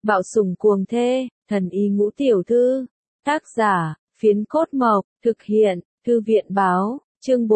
Bạo sủng cuồng thê, thần y ngũ tiểu thư. Tác giả, Phiến Cốt Mộc, thực hiện, Thư viện báo, chương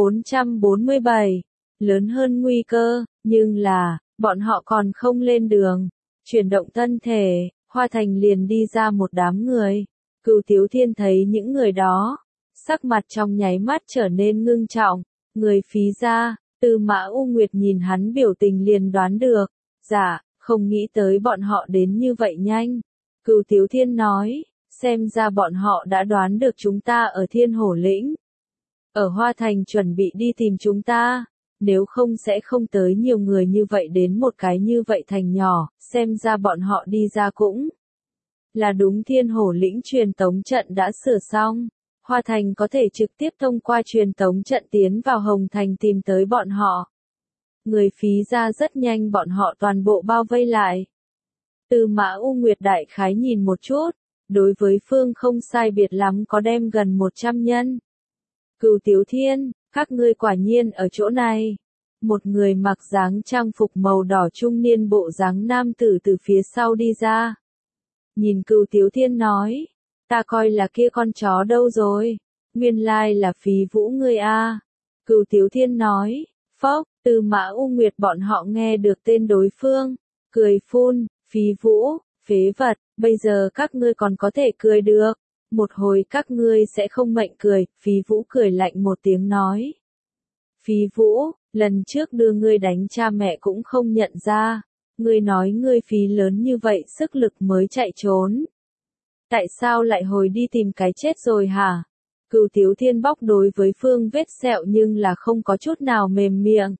447. Lớn hơn nguy cơ, nhưng là, bọn họ còn không lên đường. Chuyển động thân thể, Hoa Thành liền đi ra một đám người. Cửu Tiếu Thiên thấy những người đó, sắc mặt trong nháy mắt trở nên ngưng trọng. Người Phí gia, Tư Mã U Nguyệt nhìn hắn biểu tình liền đoán được. Dạ, không nghĩ tới bọn họ đến như vậy nhanh. Cửu Tiếu Thiên nói, xem ra bọn họ đã đoán được chúng ta ở Thiên Hổ Lĩnh. Ở Hoa Thành chuẩn bị đi tìm chúng ta, nếu không sẽ không tới nhiều người như vậy đến một cái như vậy thành nhỏ, xem ra bọn họ đi ra cũng là đúng. Thiên Hổ Lĩnh truyền tống trận đã sửa xong, Hoa Thành có thể trực tiếp thông qua truyền tống trận tiến vào Hồng Thành tìm tới bọn họ. Người Phí gia rất nhanh bọn họ toàn bộ bao vây lại. Tư Mã U Nguyệt đại khái nhìn một chút, đối với phương không sai biệt lắm có đem gần 100 nhân. Cửu Tiếu Thiên, các ngươi quả nhiên ở chỗ này. Một người mặc dáng trang phục màu đỏ trung niên bộ dáng nam tử từ phía sau đi ra. Nhìn Cửu Tiếu Thiên nói, ta coi là kia con chó đâu rồi, nguyên lai là Phí Vũ ngươi a. Cửu Tiếu Thiên nói, phốc, Tư Mã U Nguyệt bọn họ nghe được tên đối phương, cười phun, Phí Vũ, phế vật, bây giờ các ngươi còn có thể cười được, một hồi các ngươi sẽ không mệnh cười. Phí Vũ cười lạnh một tiếng nói, Phí Vũ, lần trước đưa ngươi đánh cha mẹ cũng không nhận ra, ngươi nói ngươi phí lớn như vậy sức lực mới chạy trốn. Tại sao lại hồi đi tìm cái chết rồi hả? Cửu Tiếu Thiên bóc đối với phương vết sẹo nhưng là không có chút nào mềm miệng.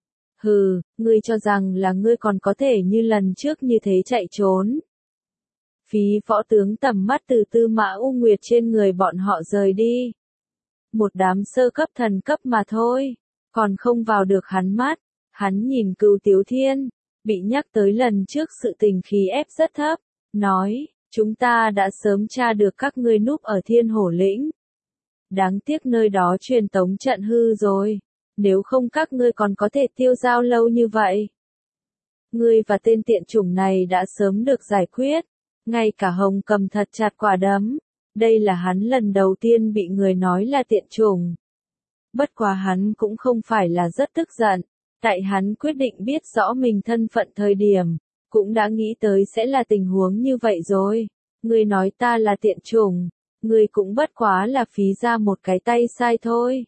Hừ, ngươi cho rằng là ngươi còn có thể như lần trước như thế chạy trốn. Phí Võ tướng tầm mắt từ Tư Mã U Nguyệt trên người bọn họ rời đi. Một đám sơ cấp thần cấp mà thôi, còn không vào được hắn mắt. Hắn nhìn Cửu Tiếu Thiên, bị nhắc tới lần trước sự tình khí ép rất thấp, nói, chúng ta đã sớm tra được các ngươi núp ở Thiên Hổ Lĩnh. Đáng tiếc nơi đó truyền tống trận hư rồi, nếu không các ngươi còn có thể tiêu dao lâu như vậy. Ngươi và tên tiện chủng này đã sớm được giải quyết, ngay cả Hồng cầm thật chặt quả đấm. Đây là hắn lần đầu tiên bị người nói là tiện chủng. Bất quá hắn cũng không phải là rất tức giận, tại hắn quyết định biết rõ mình thân phận thời điểm, cũng đã nghĩ tới sẽ là tình huống như vậy rồi. Ngươi nói ta là tiện chủng, ngươi cũng bất quá là Phí ra một cái tay sai thôi.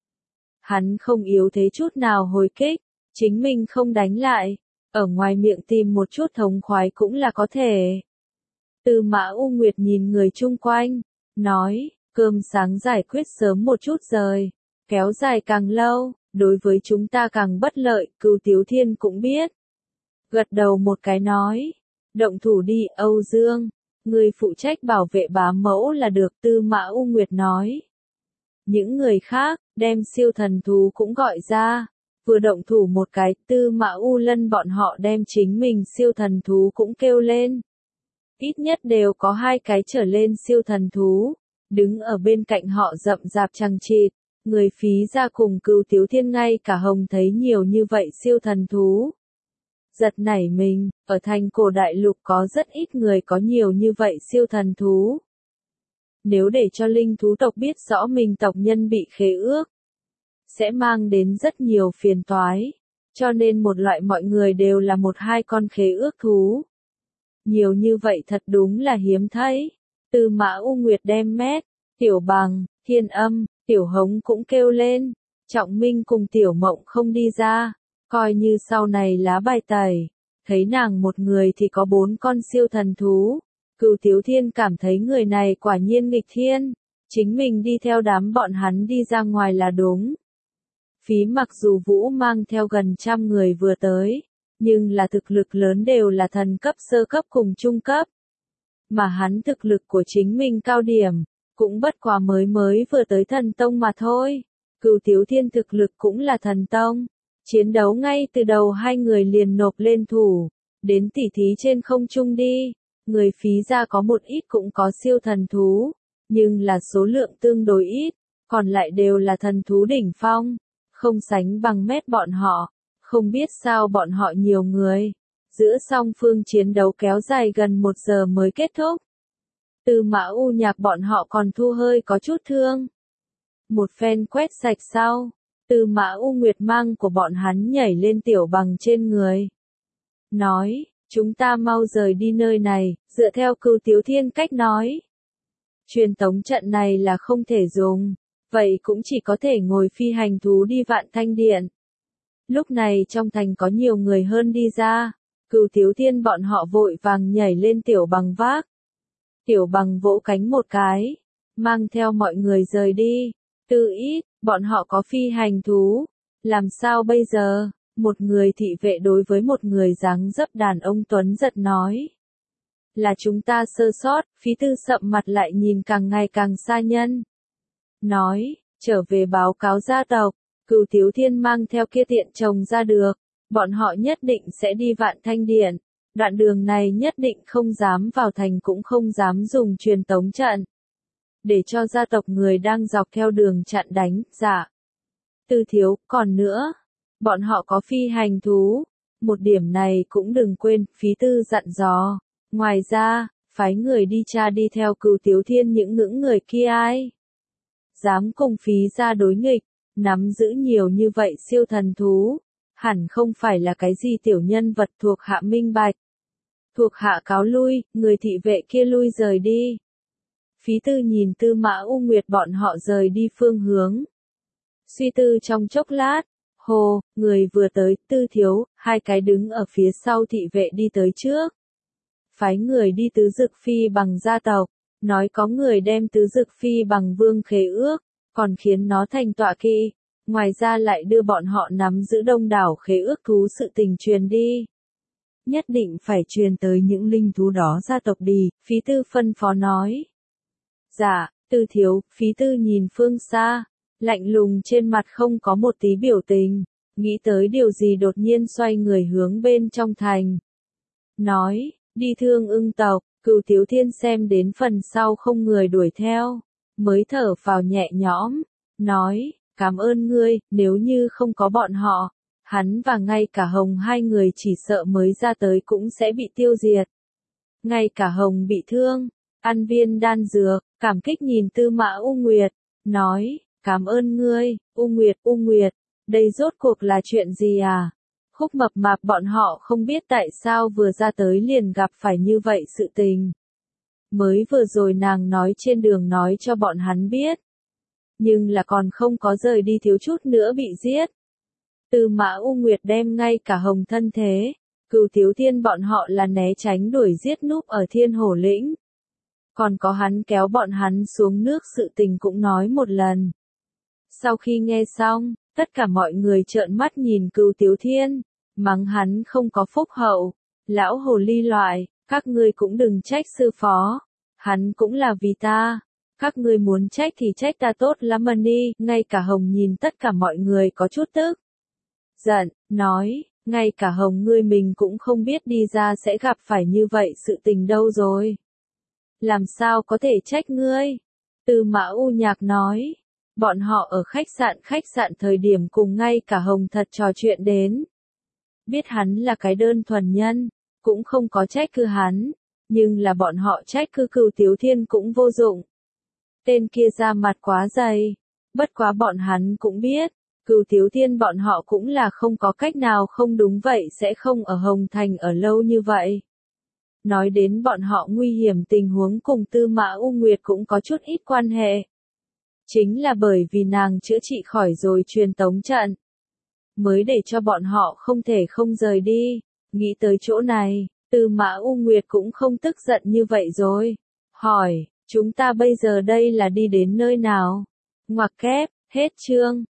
Hắn không yếu thế chút nào hồi kích, chính mình không đánh lại, ở ngoài miệng tìm một chút thống khoái cũng là có thể. Tư Mã U Nguyệt nhìn người chung quanh, nói, cơm sáng giải quyết sớm một chút rời, kéo dài càng lâu, đối với chúng ta càng bất lợi. Cửu Tiếu Thiên cũng biết. Gật đầu một cái nói, động thủ đi Âu Dương, người phụ trách bảo vệ bá mẫu là được. Tư Mã U Nguyệt nói. Những người khác, đem siêu thần thú cũng gọi ra, vừa động thủ một cái, Tư Mã U Lân bọn họ đem chính mình siêu thần thú cũng kêu lên. Ít nhất đều có 2 cái trở lên siêu thần thú, đứng ở bên cạnh họ rậm rạp chằng chịt. Người Phí gia cùng Cửu Tiếu Thiên ngay cả Hồng thấy nhiều như vậy siêu thần thú. Giật nảy mình, ở thành cổ đại lục có rất ít người có nhiều như vậy siêu thần thú. Nếu để cho linh thú tộc biết rõ mình tộc nhân bị khế ước, sẽ mang đến rất nhiều phiền toái. Cho nên một loại mọi người đều là 1-2 con khế ước thú. Nhiều như vậy thật đúng là hiếm thấy. Tư Mã U Nguyệt đem Mét, Tiểu Bằng, Thiên Âm, Tiểu Hống cũng kêu lên. Trọng Minh cùng Tiểu Mộng không đi ra, coi như sau này lá bài tẩy. Thấy nàng một người thì có 4 con siêu thần thú. Cửu Tiếu Thiên cảm thấy người này quả nhiên nghịch thiên. Chính mình đi theo đám bọn hắn đi ra ngoài là đúng. Phí mặc dù Vũ mang theo gần 100 người vừa tới, nhưng là thực lực lớn đều là thần cấp, sơ cấp cùng trung cấp. Mà hắn thực lực của chính mình cao điểm, cũng bất quá mới vừa tới thần tông mà thôi. Cửu Tiếu Thiên thực lực cũng là thần tông. Chiến đấu ngay từ đầu 2 người liền nộp lên thủ, đến tỉ thí trên không trung đi. Người Phí gia có một ít cũng có siêu thần thú, nhưng là số lượng tương đối ít, còn lại đều là thần thú đỉnh phong, không sánh bằng Mét bọn họ. Không biết sao bọn họ nhiều người, Giữa song phương chiến đấu kéo dài gần 1 giờ mới kết thúc. Tư Mã U Nhạc bọn họ còn thu hơi có chút thương. Một phen quét sạch sau, Tư Mã U Nguyệt mang của bọn hắn nhảy lên Tiểu Bằng trên người. Nói, chúng ta mau rời đi nơi này, dựa theo Cửu Tiếu Thiên cách nói. Truyền tống trận này là không thể dùng, vậy cũng chỉ có thể ngồi phi hành thú đi Vạn Thanh Điện. Lúc này trong thành có nhiều người hơn đi ra, Cửu Tiếu Thiên bọn họ vội vàng nhảy lên Tiểu Bằng vác. Tiểu Bằng vỗ cánh một cái, mang theo mọi người rời đi. Tư Ít, bọn họ có phi hành thú, làm sao bây giờ? Một người thị vệ đối với một người dáng dấp đàn ông tuấn giật nói. Là chúng ta sơ sót, Phí Tư sậm mặt lại nhìn càng ngày càng xa nhân. Nói, trở về báo cáo gia tộc, Cửu Tiếu Thiên mang theo kia tiện chồng ra được, bọn họ nhất định sẽ đi Vạn Thanh Điện. Đoạn đường này nhất định không dám vào thành cũng không dám dùng truyền tống trận. Để cho gia tộc người đang dọc theo đường chặn đánh, dạ. Tư thiếu, còn nữa, bọn họ có phi hành thú. Một điểm này cũng đừng quên, Phí Tư dặn dò. Ngoài ra, phái người đi tra đi theo Cửu Tiếu Thiên những người kia ai. Dám cùng Phí ra đối nghịch, nắm giữ nhiều như vậy siêu thần thú. Hẳn không phải là cái gì tiểu nhân vật thuộc hạ minh bạch. Thuộc hạ cáo lui, người thị vệ kia lui rời đi. Phí Tư nhìn Tư Mã U Nguyệt bọn họ rời đi phương hướng. Suy tư trong chốc lát, hồ, người vừa tới, Tư thiếu, hai cái đứng ở phía sau thị vệ đi tới trước. Phái người đi Tứ Dực Phi bằng gia tộc, nói có người đem Tứ Dực Phi bằng vương khế ước, còn khiến nó thành tọa kỵ. Ngoài ra lại đưa bọn họ nắm giữ đông đảo khế ước thú sự tình truyền đi. Nhất định phải truyền tới những linh thú đó gia tộc đi, Phí Tư phân phó nói. Dạ, Tư thiếu, Phí Tư nhìn phương xa, lạnh lùng trên mặt không có một tí biểu tình, nghĩ tới điều gì đột nhiên xoay người hướng bên trong thành. Nói, đi Thương Ưng tộc, Cửu Tiếu Thiên xem đến phần sau không người đuổi theo, mới thở phào nhẹ nhõm, nói, cảm ơn ngươi, nếu như không có bọn họ, hắn và ngay cả Hồng hai người chỉ sợ mới ra tới cũng sẽ bị tiêu diệt. Ngay cả Hồng bị thương, ăn viên đan dược, cảm kích nhìn Tư Mã U Nguyệt, nói, cảm ơn ngươi, U Nguyệt, đây rốt cuộc là chuyện gì à? Khúc Mập Mạp bọn họ không biết tại sao vừa ra tới liền gặp phải như vậy sự tình. Mới vừa rồi nàng nói trên đường nói cho bọn hắn biết. Nhưng là còn không có rời đi thiếu chút nữa bị giết. Tư Mã U Nguyệt đem ngay cả Hồng thân thế, Cửu Tiếu Thiên bọn họ là né tránh đuổi giết núp ở Thiên Hổ Lĩnh. Còn có hắn kéo bọn hắn xuống nước sự tình cũng nói một lần. Sau khi nghe xong, tất cả mọi người trợn mắt nhìn Cửu Tiếu Thiên, mắng hắn không có phúc hậu, lão hồ ly loại, các ngươi cũng đừng trách sư phó, hắn cũng là vì ta. Các ngươi muốn trách thì trách ta tốt lắm mà đi, ngay cả Hồng nhìn tất cả mọi người có chút tức. Giận, nói, ngay cả Hồng ngươi mình cũng không biết đi ra sẽ gặp phải như vậy sự tình đâu rồi. Làm sao có thể trách ngươi? Tư Mã U Nhạc nói, bọn họ ở khách sạn thời điểm cùng ngay cả Hồng thật trò chuyện đến. Biết hắn là cái đơn thuần nhân, cũng không có trách cứ hắn, nhưng là bọn họ trách cứ Cửu Tiếu Thiên cũng vô dụng. Tên kia ra mặt quá dày, bất quá bọn hắn cũng biết, Cửu Tiếu Thiên bọn họ cũng là không có cách nào không đúng vậy sẽ không ở Hồng Thành ở lâu như vậy. Nói đến bọn họ nguy hiểm tình huống cùng Tư Mã U Nguyệt cũng có chút ít quan hệ. Chính là bởi vì nàng chữa trị khỏi rồi truyền tống trận, mới để cho bọn họ không thể không rời đi. Nghĩ tới chỗ này, Tư Mã U Nguyệt cũng không tức giận như vậy rồi. Hỏi, chúng ta bây giờ đây là đi đến nơi nào? Ngoặc kép, hết chương.